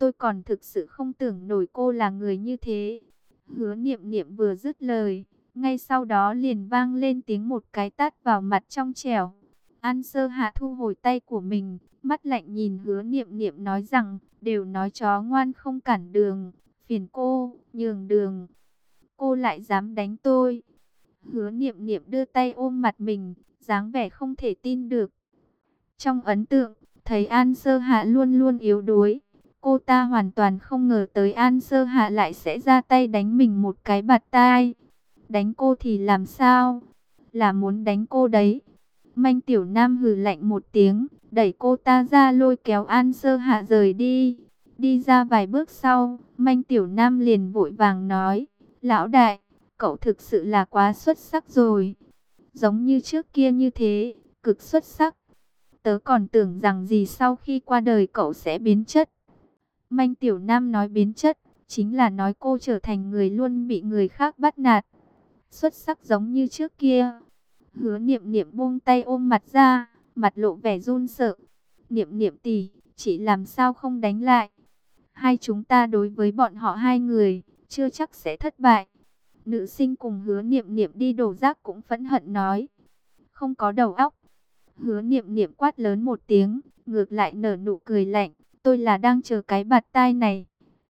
Tôi còn thực sự không tưởng nổi cô là người như thế. Hứa Niệm Niệm vừa dứt lời, ngay sau đó liền vang lên tiếng một cái tát vào mặt trong trẻo. An Sơ Hạ thu hồi tay của mình, mắt lạnh nhìn Hứa Niệm Niệm nói rằng, đều nói chó ngoan không cản đường, phiền cô, nhường đường. Cô lại dám đánh tôi. Hứa Niệm Niệm đưa tay ôm mặt mình, dáng vẻ không thể tin được. Trong ấn tượng, thấy An Sơ Hạ luôn luôn yếu đuối. Cô ta hoàn toàn không ngờ tới An Sơ Hạ lại sẽ ra tay đánh mình một cái bạt tai. Đánh cô thì làm sao? Là muốn đánh cô đấy. Manh Tiểu Nam hừ lạnh một tiếng, đẩy cô ta ra lôi kéo An Sơ Hạ rời đi. Đi ra vài bước sau, Manh Tiểu Nam liền vội vàng nói, lão đại, cậu thực sự là quá xuất sắc rồi. Giống như trước kia như thế, cực xuất sắc. Tớ còn tưởng rằng gì sau khi qua đời cậu sẽ biến chất. Manh Tiểu Nam nói biến chất, chính là nói cô trở thành người luôn bị người khác bắt nạt. Xuất sắc giống như trước kia. Hứa Niệm Niệm buông tay ôm mặt ra, mặt lộ vẻ run sợ. Niệm Niệm tỷ, chị làm sao không đánh lại? Hai chúng ta đối với bọn họ hai người, chưa chắc sẽ thất bại. Nữ sinh cùng Hứa Niệm Niệm đi đổ rác cũng phẫn hận nói. Không có đầu óc. Hứa Niệm Niệm quát lớn một tiếng, ngược lại nở nụ cười lạnh. Tôi là đang chờ cái bạt tai này.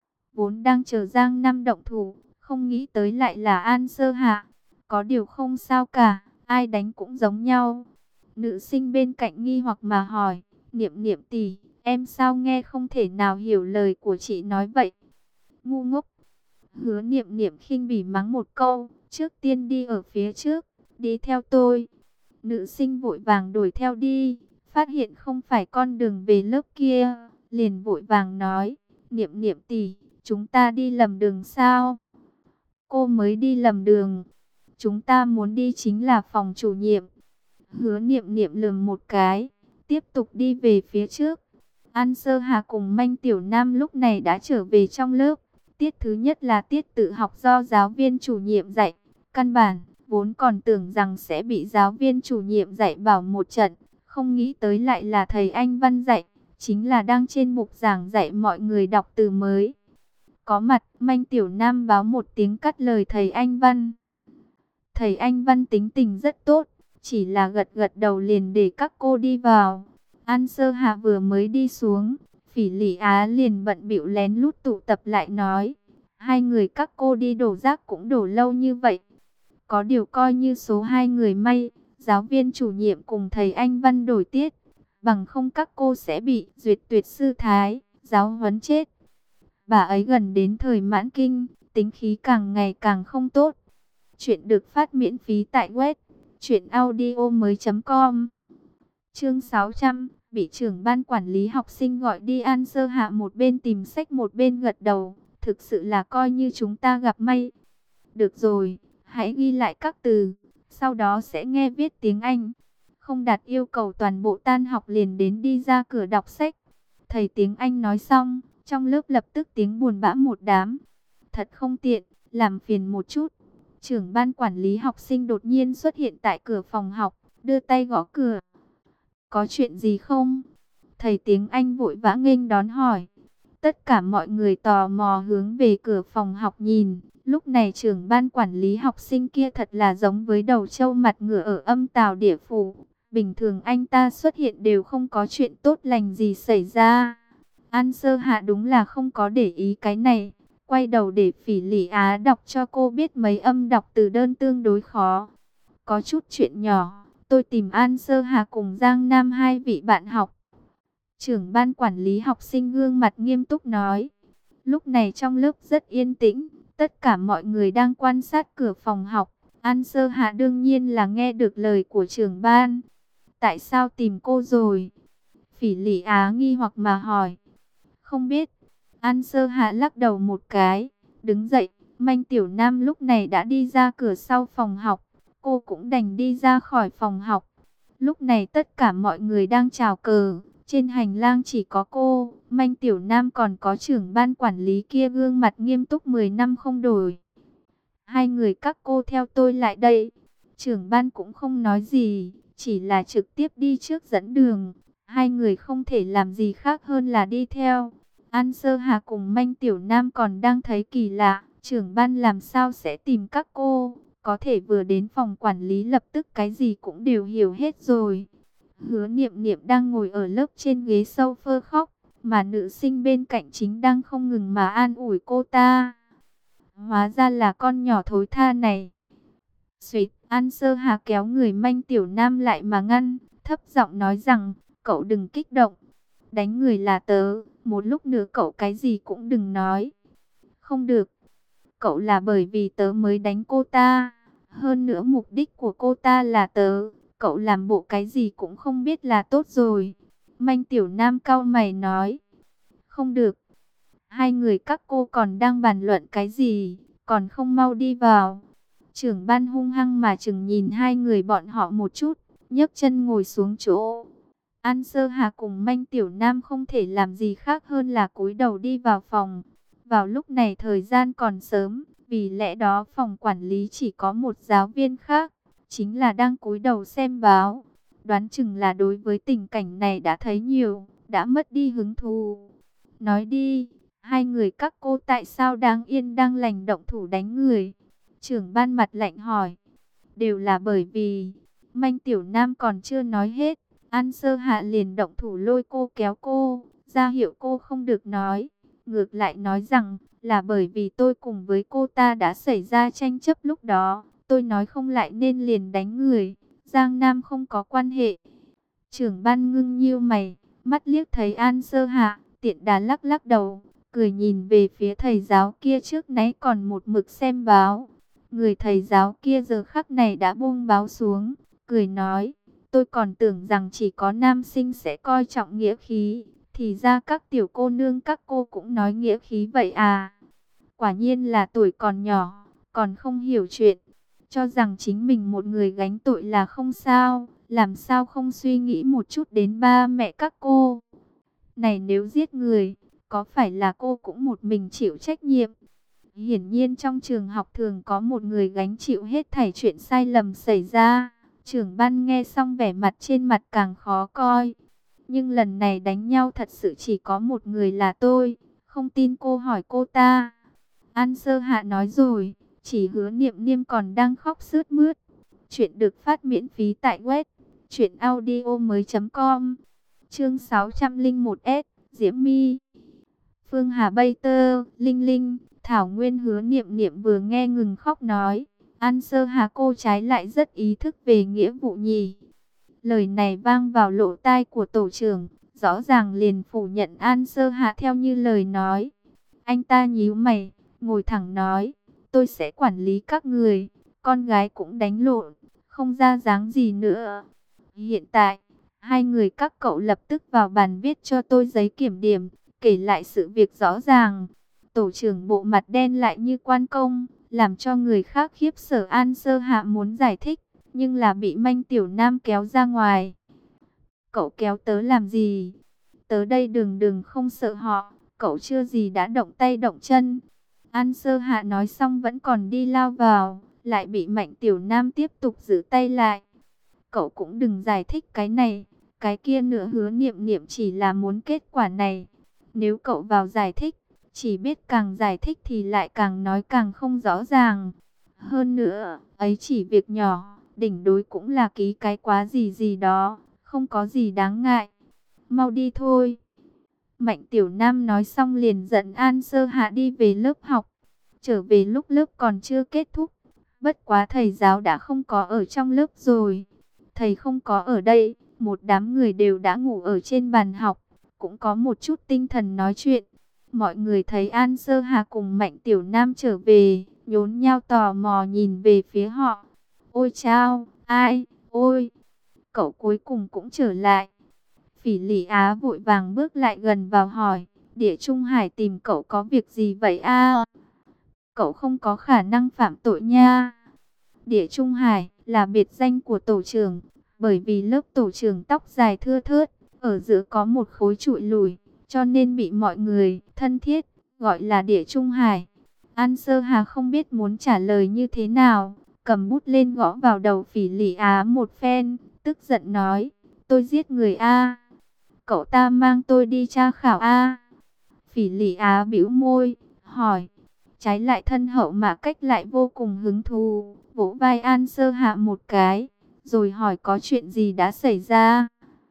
Vốn đang chờ Giang Nam động thủ, không nghĩ tới lại là An Sơ Hạ. Có điều không sao cả, ai đánh cũng giống nhau. Nữ sinh bên cạnh nghi hoặc mà hỏi, Niệm Niệm tỷ, em sao nghe không thể nào hiểu lời của chị nói vậy? Ngu ngốc. Hứa Niệm Niệm khinh bỉ mắng một câu, trước tiên đi ở phía trước, đi theo tôi. Nữ sinh vội vàng đuổi theo đi, phát hiện không phải con đường về lớp kia, liền vội vàng nói, Niệm Niệm tỷ, chúng ta đi lầm đường sao? Cô mới đi lầm đường, chúng ta muốn đi chính là phòng chủ nhiệm. Hứa Niệm Niệm lườm một cái, tiếp tục đi về phía trước. An Sơ Hà cùng Manh Tiểu Nam lúc này đã trở về trong lớp. Tiết thứ nhất là tiết tự học do giáo viên chủ nhiệm dạy. Căn bản, vốn còn tưởng rằng sẽ bị giáo viên chủ nhiệm dạy bảo một trận. Không nghĩ tới lại là thầy Anh Văn dạy. Chính là đang trên mục giảng dạy mọi người đọc từ mới. Có mặt, Manh Tiểu Nam báo một tiếng cắt lời thầy Anh Văn. Thầy Anh Văn tính tình rất tốt. Chỉ là gật gật đầu liền để các cô đi vào. An Sơ Hạ vừa mới đi xuống, Phỉ Lị Á liền bận bịu lén lút tụ tập lại nói, hai người các cô đi đổ rác cũng đổ lâu như vậy. Có điều coi như số hai người may, giáo viên chủ nhiệm cùng thầy Anh Văn đổi tiết, bằng không các cô sẽ bị duyệt tuyệt sư thái, giáo huấn chết. Bà ấy gần đến thời mãn kinh, tính khí càng ngày càng không tốt. Chuyện được phát miễn phí tại web truyệnaudiomoi.com. Chương 600, bị trưởng ban quản lý học sinh gọi đi. An Sơ Hạ một bên tìm sách một bên gật đầu, thực sự là coi như chúng ta gặp may. Được rồi, hãy ghi lại các từ, sau đó sẽ nghe viết tiếng Anh. Không đạt yêu cầu toàn bộ tan học liền đến đi ra cửa đọc sách. Thầy tiếng Anh nói xong, trong lớp lập tức tiếng buồn bã một đám. Thật không tiện, làm phiền một chút. Trưởng ban quản lý học sinh đột nhiên xuất hiện tại cửa phòng học, đưa tay gõ cửa. Có chuyện gì không? Thầy tiếng Anh vội vã nghênh đón hỏi. Tất cả mọi người tò mò hướng về cửa phòng học nhìn. Lúc này trưởng ban quản lý học sinh kia thật là giống với đầu trâu mặt ngựa ở Âm Tào Địa Phủ. Bình thường anh ta xuất hiện đều không có chuyện tốt lành gì xảy ra. An Sơ Hạ đúng là không có để ý cái này. Quay đầu để Phỉ Lị Á đọc cho cô biết mấy âm đọc từ đơn tương đối khó. Có chút chuyện nhỏ, tôi tìm An Sơ Hà cùng Giang Nam hai vị bạn học. Trưởng ban quản lý học sinh gương mặt nghiêm túc nói. Lúc này trong lớp rất yên tĩnh, tất cả mọi người đang quan sát cửa phòng học. An Sơ Hà đương nhiên là nghe được lời của trưởng ban. Tại sao tìm cô rồi? Phỉ Lị Á nghi hoặc mà hỏi. Không biết. An Sơ Hạ lắc đầu một cái, đứng dậy. Manh Tiểu Nam lúc này đã đi ra cửa sau phòng học. Cô cũng đành đi ra khỏi phòng học. Lúc này tất cả mọi người đang chào cờ. Trên hành lang chỉ có cô, Manh Tiểu Nam còn có trưởng ban quản lý kia gương mặt nghiêm túc 10 năm không đổi. Hai người các cô theo tôi lại đây. Trưởng ban cũng không nói gì, chỉ là trực tiếp đi trước dẫn đường. Hai người không thể làm gì khác hơn là đi theo. An Sơ Hà cùng Manh Tiểu Nam còn đang thấy kỳ lạ, trưởng ban làm sao sẽ tìm các cô, có thể vừa đến phòng quản lý lập tức cái gì cũng đều hiểu hết rồi. Hứa Niệm Niệm đang ngồi ở lớp trên ghế sofa khóc, mà nữ sinh bên cạnh chính đang không ngừng mà an ủi cô ta. Hóa ra là con nhỏ thối tha này. Xuýt, An Sơ Hà kéo người Manh Tiểu Nam lại mà ngăn, thấp giọng nói rằng, cậu đừng kích động. Đánh người là tớ, một lúc nữa cậu cái gì cũng đừng nói. Không được, cậu là bởi vì tớ mới đánh cô ta. Hơn nữa mục đích của cô ta là tớ, cậu làm bộ cái gì cũng không biết là tốt rồi. Manh Tiểu Nam cau mày nói, không được. Hai người các cô còn đang bàn luận cái gì, còn không mau đi vào. Trưởng ban hung hăng mà chừng nhìn hai người bọn họ một chút, nhấc chân ngồi xuống chỗ. An Sơ Hà cùng Manh Tiểu Nam không thể làm gì khác hơn là cúi đầu đi vào phòng. Vào lúc này thời gian còn sớm, vì lẽ đó phòng quản lý chỉ có một giáo viên khác, chính là đang cúi đầu xem báo. Đoán chừng là đối với tình cảnh này đã thấy nhiều, đã mất đi hứng thú. Nói đi, hai người các cô tại sao đang yên đang lành động thủ đánh người? Trưởng ban mặt lạnh hỏi. Đều là bởi vì, Manh Tiểu Nam còn chưa nói hết, An Sơ Hạ liền động thủ lôi cô kéo cô, ra hiệu cô không được nói. Ngược lại nói rằng, là bởi vì tôi cùng với cô ta đã xảy ra tranh chấp lúc đó, tôi nói không lại nên liền đánh người, Giang Nam không có quan hệ. Trưởng ban ngưng nhiêu mày, mắt liếc thấy An Sơ Hạ, tiện đà lắc lắc đầu, cười nhìn về phía thầy giáo kia trước nãy còn một mực xem báo. Người thầy giáo kia giờ khắc này đã buông báo xuống, cười nói, tôi còn tưởng rằng chỉ có nam sinh sẽ coi trọng nghĩa khí, thì ra các tiểu cô nương các cô cũng nói nghĩa khí vậy à. Quả nhiên là tuổi còn nhỏ, còn không hiểu chuyện, cho rằng chính mình một người gánh tội là không sao, làm sao không suy nghĩ một chút đến ba mẹ các cô. Này nếu giết người, có phải là cô cũng một mình chịu trách nhiệm? Hiển nhiên trong trường học thường có một người gánh chịu hết thảy chuyện sai lầm xảy ra. Trưởng ban nghe xong vẻ mặt trên mặt càng khó coi. Nhưng lần này đánh nhau thật sự chỉ có một người là tôi. Không tin cô hỏi cô ta. An Sơ Hạ nói rồi, chỉ Hứa Niệm Niệm còn đang khóc sướt mướt. Chuyện được phát miễn phí tại web truyệnaudiomoi.com. Chương 601S, Diễm My. Phương Hà Bay Tơ, Linh Linh, Thảo Nguyên. Hứa Niệm Niệm vừa nghe ngừng khóc nói, An Sơ Hà cô trái lại rất ý thức về nghĩa vụ nhỉ. Lời này vang vào lỗ tai của tổ trưởng, rõ ràng liền phủ nhận An Sơ Hà theo như lời nói. Anh ta nhíu mày, ngồi thẳng nói, tôi sẽ quản lý các người, con gái cũng đánh lộn, không ra dáng gì nữa. Hiện tại, hai người các cậu lập tức vào bàn viết cho tôi giấy kiểm điểm, kể lại sự việc rõ ràng. Tổ trưởng bộ mặt đen lại như quan công, làm cho người khác khiếp sợ. An Sơ Hạ muốn giải thích, nhưng là bị Manh Tiểu Nam kéo ra ngoài. Cậu kéo tớ làm gì? Tớ đây đừng đừng không sợ họ, cậu chưa gì đã động tay động chân. An Sơ Hạ nói xong vẫn còn đi lao vào, lại bị Mạnh Tiểu Nam tiếp tục giữ tay lại. Cậu cũng đừng giải thích cái này, cái kia nữa. Hứa Niệm Niệm chỉ là muốn kết quả này. Nếu cậu vào giải thích, chỉ biết càng giải thích thì lại càng nói càng không rõ ràng. Hơn nữa, ấy chỉ việc nhỏ, đỉnh đối cũng là ký cái quá gì gì đó, không có gì đáng ngại. Mau đi thôi. Mạnh Tiểu Nam nói xong liền dẫn An Sơ Hạ đi về lớp học. Trở về lúc lớp còn chưa kết thúc, bất quá thầy giáo đã không có ở trong lớp rồi. Thầy không có ở đây, một đám người đều đã ngủ ở trên bàn học, cũng có một chút tinh thần nói chuyện. Mọi người thấy An Sơ Hà cùng Mạnh Tiểu Nam trở về, nhốn nhao tò mò nhìn về phía họ. Ôi chao, ai, ôi, cậu cuối cùng cũng trở lại. Phỉ Lị Á vội vàng bước lại gần vào hỏi, Địa Trung Hải tìm cậu có việc gì vậy a? Cậu không có khả năng phạm tội nha. Địa Trung Hải là biệt danh của tổ trưởng, bởi vì lớp tổ trưởng tóc dài thưa thớt, ở giữa có một khối trụi lùi, cho nên bị mọi người thân thiết gọi là Địa Trung Hải. An Sơ Hà không biết muốn trả lời như thế nào, cầm bút lên gõ vào đầu Phỉ Lị Á một phen, tức giận nói, tôi giết người a, cậu ta mang tôi đi tra khảo a. Phỉ Lị Á bĩu môi, hỏi. Trái lại thân hậu Mã Cách lại vô cùng hứng thú, vỗ vai An Sơ Hạ một cái, rồi hỏi có chuyện gì đã xảy ra.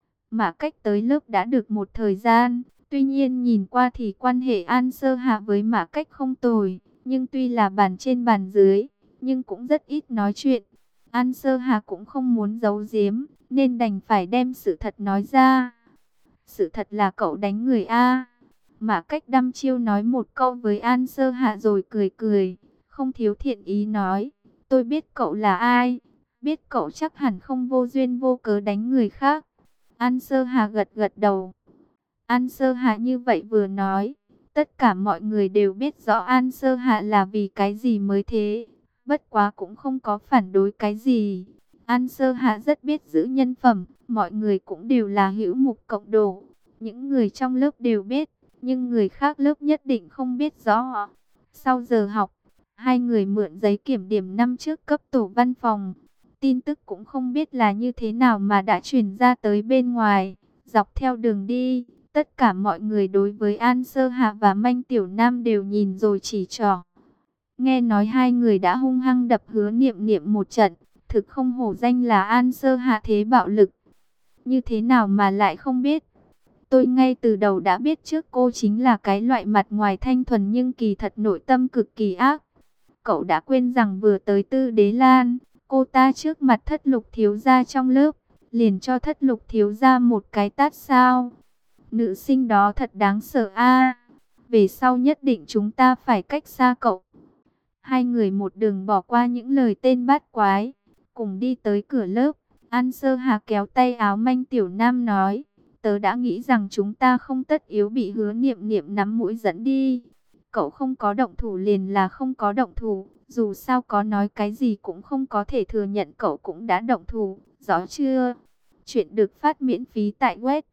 Mã Cách tới lớp đã được một thời gian, tuy nhiên nhìn qua thì quan hệ An Sơ Hạ với Mã Cách không tồi, nhưng tuy là bàn trên bàn dưới, nhưng cũng rất ít nói chuyện. An Sơ Hạ cũng không muốn giấu giếm, nên đành phải đem sự thật nói ra. Sự thật là cậu đánh người a. Mã Cách đăm chiêu nói một câu với An Sơ Hạ rồi cười cười, không thiếu thiện ý nói, tôi biết cậu là ai, biết cậu chắc hẳn không vô duyên vô cớ đánh người khác. An Sơ Hạ gật gật đầu. An Sơ Hạ như vậy vừa nói, tất cả mọi người đều biết rõ An Sơ Hạ là vì cái gì mới thế, bất quá cũng không có phản đối cái gì. An Sơ Hạ rất biết giữ nhân phẩm, mọi người cũng đều là hữu mục cộng đồ. Những người trong lớp đều biết, nhưng người khác lớp nhất định không biết rõ. Sau giờ học, hai người mượn giấy kiểm điểm năm trước cấp tổ văn phòng. Tin tức cũng không biết là như thế nào mà đã truyền ra tới bên ngoài. Dọc theo đường đi, tất cả mọi người đối với An Sơ Hạ và Manh Tiểu Nam đều nhìn rồi chỉ trỏ. Nghe nói hai người đã hung hăng đập Hứa Niệm Niệm một trận, thực không hổ danh là An Sơ Hạ thế bạo lực. Như thế nào mà lại không biết? Tôi ngay từ đầu đã biết trước cô chính là cái loại mặt ngoài thanh thuần nhưng kỳ thật nội tâm cực kỳ ác. Cậu đã quên rằng vừa tới Tư Đế Lan, cô ta trước mặt Thất Lục thiếu gia trong lớp, liền cho Thất Lục thiếu gia một cái tát sao. Nữ sinh đó thật đáng sợ a. Về sau nhất định chúng ta phải cách xa cậu. Hai người một đường bỏ qua những lời tên bát quái, cùng đi tới cửa lớp. An Sơ Hà kéo tay áo Manh Tiểu Nam nói, tớ đã nghĩ rằng chúng ta không tất yếu bị Hứa Niệm Niệm nắm mũi dẫn đi. Cậu không có động thủ liền là không có động thủ, dù sao có nói cái gì cũng không có thể thừa nhận cậu cũng đã động thủ, rõ chưa? Chuyện được phát miễn phí tại web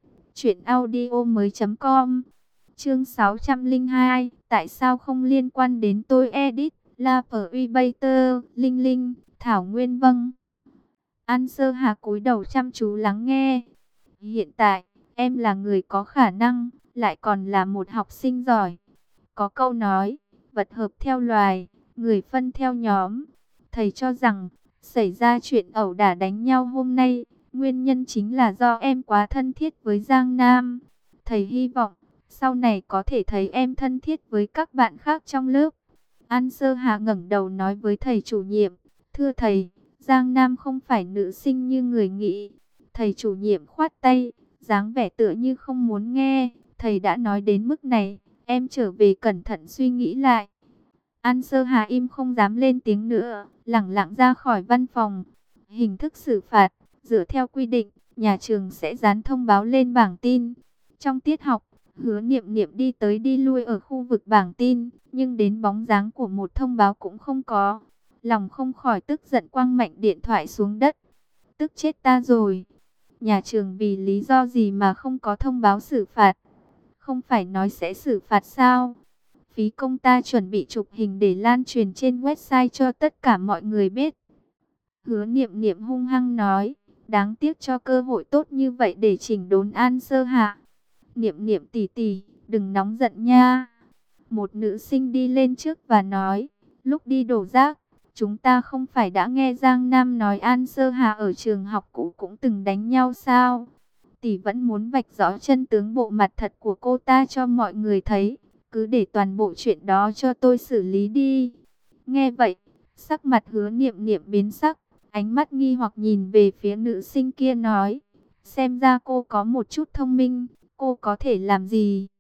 truyệnaudiomoi.com. Chương 602, tại sao không liên quan đến tôi edit, La Privator, Linh Linh, Thảo Nguyên vâng. An Sơ Hà cúi đầu chăm chú lắng nghe. Hiện tại, em là người có khả năng, lại còn là một học sinh giỏi. Có câu nói, vật hợp theo loài, người phân theo nhóm. Thầy cho rằng, xảy ra chuyện ẩu đả đánh nhau hôm nay, nguyên nhân chính là do em quá thân thiết với Giang Nam. Thầy hy vọng, sau này có thể thấy em thân thiết với các bạn khác trong lớp. An Sơ Hà ngẩng đầu nói với thầy chủ nhiệm, thưa thầy, Giang Nam không phải nữ sinh như người nghĩ. Thầy chủ nhiệm khoát tay, dáng vẻ tựa như không muốn nghe. Thầy đã nói đến mức này, em trở về cẩn thận suy nghĩ lại. An Sơ Hà im không dám lên tiếng nữa, lẳng lặng ra khỏi văn phòng. Hình thức xử phạt, dựa theo quy định, nhà trường sẽ dán thông báo lên bảng tin. Trong tiết học, Hứa Niệm Niệm đi tới đi lui ở khu vực bảng tin, nhưng đến bóng dáng của một thông báo cũng không có. Lòng không khỏi tức giận quăng mạnh điện thoại xuống đất. Tức chết ta rồi. Nhà trường vì lý do gì mà không có thông báo xử phạt? Không phải nói sẽ xử phạt sao? Phí công ta chuẩn bị chụp hình để lan truyền trên website cho tất cả mọi người biết. Hứa Niệm Niệm hung hăng nói, đáng tiếc cho cơ hội tốt như vậy để chỉnh đốn An Sơ Hạ. Niệm Niệm tỷ tỷ, đừng nóng giận nha. Một nữ sinh đi lên trước và nói, lúc đi đổ rác, chúng ta không phải đã nghe Giang Nam nói An Sơ Hà ở trường học cũ cũng từng đánh nhau sao? Tỷ vẫn muốn vạch rõ chân tướng bộ mặt thật của cô ta cho mọi người thấy. Cứ để toàn bộ chuyện đó cho tôi xử lý đi. Nghe vậy, sắc mặt Hứa Niệm Niệm biến sắc, ánh mắt nghi hoặc nhìn về phía nữ sinh kia nói, xem ra cô có một chút thông minh, cô có thể làm gì?